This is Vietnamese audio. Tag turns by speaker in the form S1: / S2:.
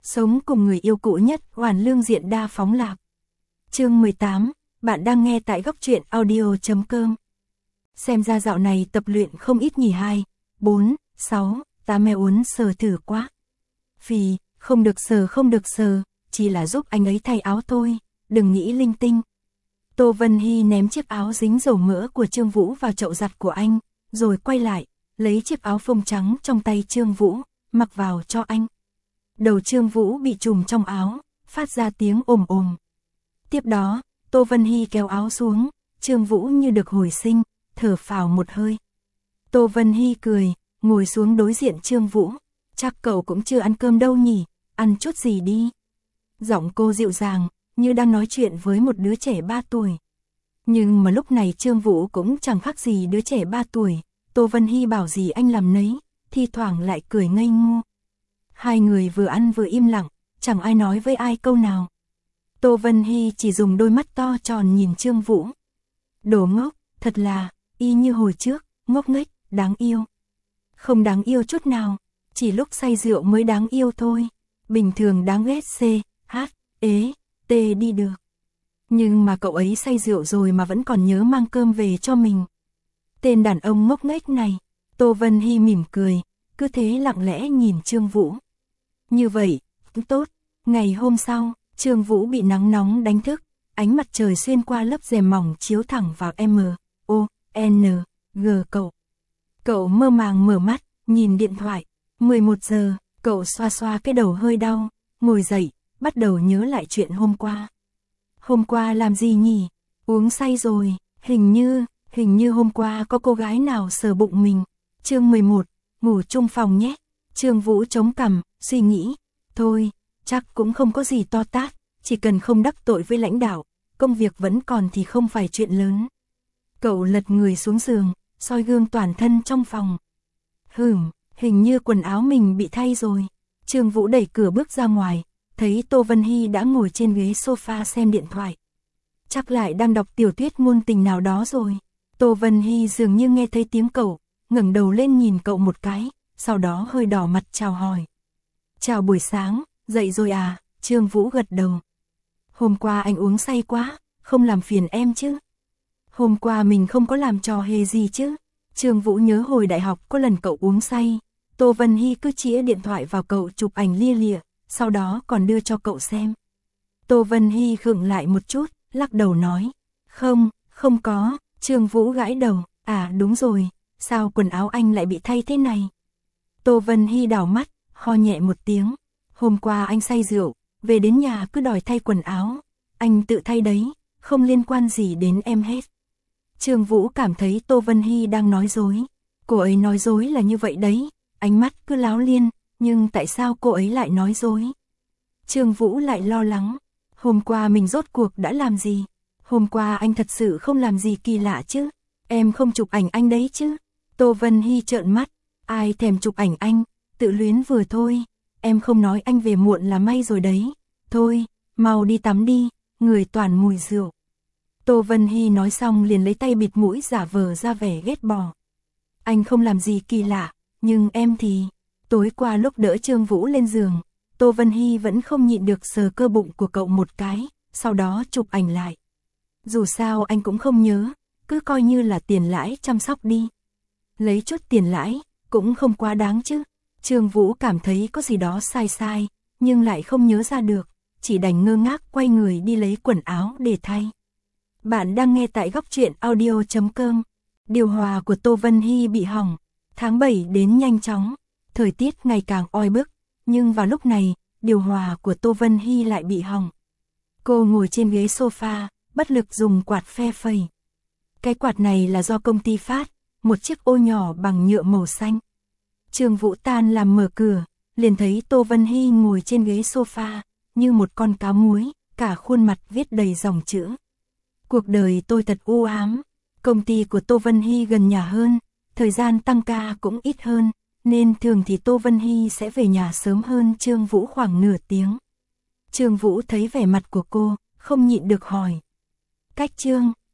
S1: Sống cùng người yêu cũ nhất, hoàn lương diện đa phóng lạc. Chương 18, bạn đang nghe tại góc truyện audio.com. Xem ra dạo này tập luyện không ít nhỉ. 2, 4, 6, 8 uốn sờ thử quá. Vì, không được sờ, chỉ là giúp anh ấy thay áo thôi, đừng nghĩ linh tinh. Tô Vân Hy ném chiếc áo dính dầu mỡ của Trương Vũ vào chậu giặt của anh, rồi quay lại, lấy chiếc áo phông trắng trong tay Trương Vũ, mặc vào cho anh. Đầu Trương Vũ bị trùm trong áo, phát ra tiếng ồm ồm. Tiếp đó, Tô Vân Hy kéo áo xuống, Trương Vũ như được hồi sinh, thở phào một hơi. Tô Vân Hy cười, ngồi xuống đối diện Trương Vũ. Chắc cậu cũng chưa ăn cơm đâu nhỉ, ăn chút gì đi. Giọng cô dịu dàng, như đang nói chuyện với một đứa trẻ 3 tuổi. Nhưng mà lúc này Trương Vũ cũng chẳng khác gì đứa trẻ 3 tuổi. Tô Vân Hy bảo gì anh làm nấy, thi thoảng lại cười ngây ngô. Hai người vừa ăn vừa im lặng, chẳng ai nói với ai câu nào. Tô Vân Hy chỉ dùng đôi mắt to tròn nhìn Trương Vũ. Đồ ngốc, thật là, y như hồi trước, ngốc nghếch, đáng yêu. Không đáng yêu chút nào, chỉ lúc say rượu mới đáng yêu thôi. Bình thường đáng ghét C, H, E, T đi được. Nhưng mà cậu ấy say rượu rồi mà vẫn còn nhớ mang cơm về cho mình. Tên đàn ông ngốc nghếch này. Tô Vân Hy mỉm cười, cứ thế lặng lẽ nhìn Trương Vũ. Như vậy, cũng tốt. Ngày hôm sau, Trương Vũ bị nắng nóng đánh thức, ánh mặt trời xuyên qua lớp rèm mỏng chiếu thẳng vào M, O, N, G cậu. Cậu mơ màng mở mắt, nhìn điện thoại. 11 giờ, cậu xoa xoa cái đầu hơi đau, ngồi dậy, bắt đầu nhớ lại chuyện hôm qua. Hôm qua làm gì nhỉ? Uống say rồi, hình như hôm qua có cô gái nào sờ bụng mình. Chương 11, ngủ chung phòng nhé. Trương Vũ chống cằm, suy nghĩ, thôi, chắc cũng không có gì to tát, chỉ cần không đắc tội với lãnh đạo, công việc vẫn còn thì không phải chuyện lớn. Cậu lật người xuống giường, soi gương toàn thân trong phòng. Hình như quần áo mình bị thay rồi. Trương Vũ đẩy cửa bước ra ngoài, thấy Tô Vân Hy đã ngồi trên ghế sofa xem điện thoại. Chắc lại đang đọc tiểu thuyết ngôn tình nào đó rồi. Tô Vân Hy dường như nghe thấy tiếng cậu, ngẩng đầu lên nhìn cậu một cái, sau đó hơi đỏ mặt chào hỏi. Chào buổi sáng, dậy rồi à? Trương Vũ gật đầu. Hôm qua anh uống say quá, không làm phiền em chứ? Hôm qua mình không có làm trò hề gì chứ? Trương Vũ nhớ hồi đại học có lần cậu uống say, Tô Vân Hy cứ chĩa điện thoại vào cậu chụp ảnh lia lịa, sau đó còn đưa cho cậu xem. Tô Vân Hy khựng lại một chút, lắc đầu nói, không có. Trương Vũ gãi đầu, à đúng rồi, sao quần áo anh lại bị thay thế này? Tô Vân Hy đảo mắt, ho nhẹ một tiếng, hôm qua anh say rượu, về đến nhà cứ đòi thay quần áo, anh tự thay đấy, không liên quan gì đến em hết. Trương Vũ cảm thấy Tô Vân Hy đang nói dối, cô ấy nói dối là như vậy đấy, ánh mắt cứ láo liên, nhưng tại sao cô ấy lại nói dối? Trương Vũ lại lo lắng, hôm qua mình rốt cuộc đã làm gì? Hôm qua anh thật sự không làm gì kỳ lạ chứ? Em không chụp ảnh anh đấy chứ? Tô Vân Hy trợn mắt, ai thèm chụp ảnh anh, tự luyến vừa thôi. Em không nói anh về muộn là may rồi đấy. Thôi, mau đi tắm đi, người toàn mùi rượu. Tô Vân Hy nói xong liền lấy tay bịt mũi giả vờ ra vẻ ghét bỏ. Anh không làm gì kỳ lạ, nhưng em thì... Tối qua lúc đỡ Trương Vũ lên giường, Tô Vân Hy vẫn không nhịn được sờ cơ bụng của cậu một cái, sau đó chụp ảnh lại. Dù sao anh cũng không nhớ, cứ coi như là tiền lãi chăm sóc đi. Lấy chút tiền lãi, cũng không quá đáng chứ. Trương Vũ cảm thấy có gì đó sai, nhưng lại không nhớ ra được, chỉ đành ngơ ngác quay người đi lấy quần áo để thay. Bạn đang nghe tại góc truyện audio.com. Điều hòa của Tô Vân Hy bị hỏng. Tháng 7 đến nhanh chóng, thời tiết ngày càng oi bức, nhưng vào lúc này, điều hòa của Tô Vân Hy lại bị hỏng. Cô ngồi trên ghế sofa, bất lực dùng quạt phe phẩy. Cái quạt này là do công ty phát, một chiếc ô nhỏ bằng nhựa màu xanh. Trương Vũ tan làm mở cửa, liền thấy Tô Vân Hy ngồi trên ghế sofa, như một con cá muối, cả khuôn mặt viết đầy dòng chữ. Cuộc đời tôi thật u ám, công ty của Tô Vân Hy gần nhà hơn, thời gian tăng ca cũng ít hơn, nên thường thì Tô Vân Hy sẽ về nhà sớm hơn Trương Vũ khoảng nửa tiếng. Trương Vũ thấy vẻ mặt của cô, không nhịn được hỏi. Cách Trương,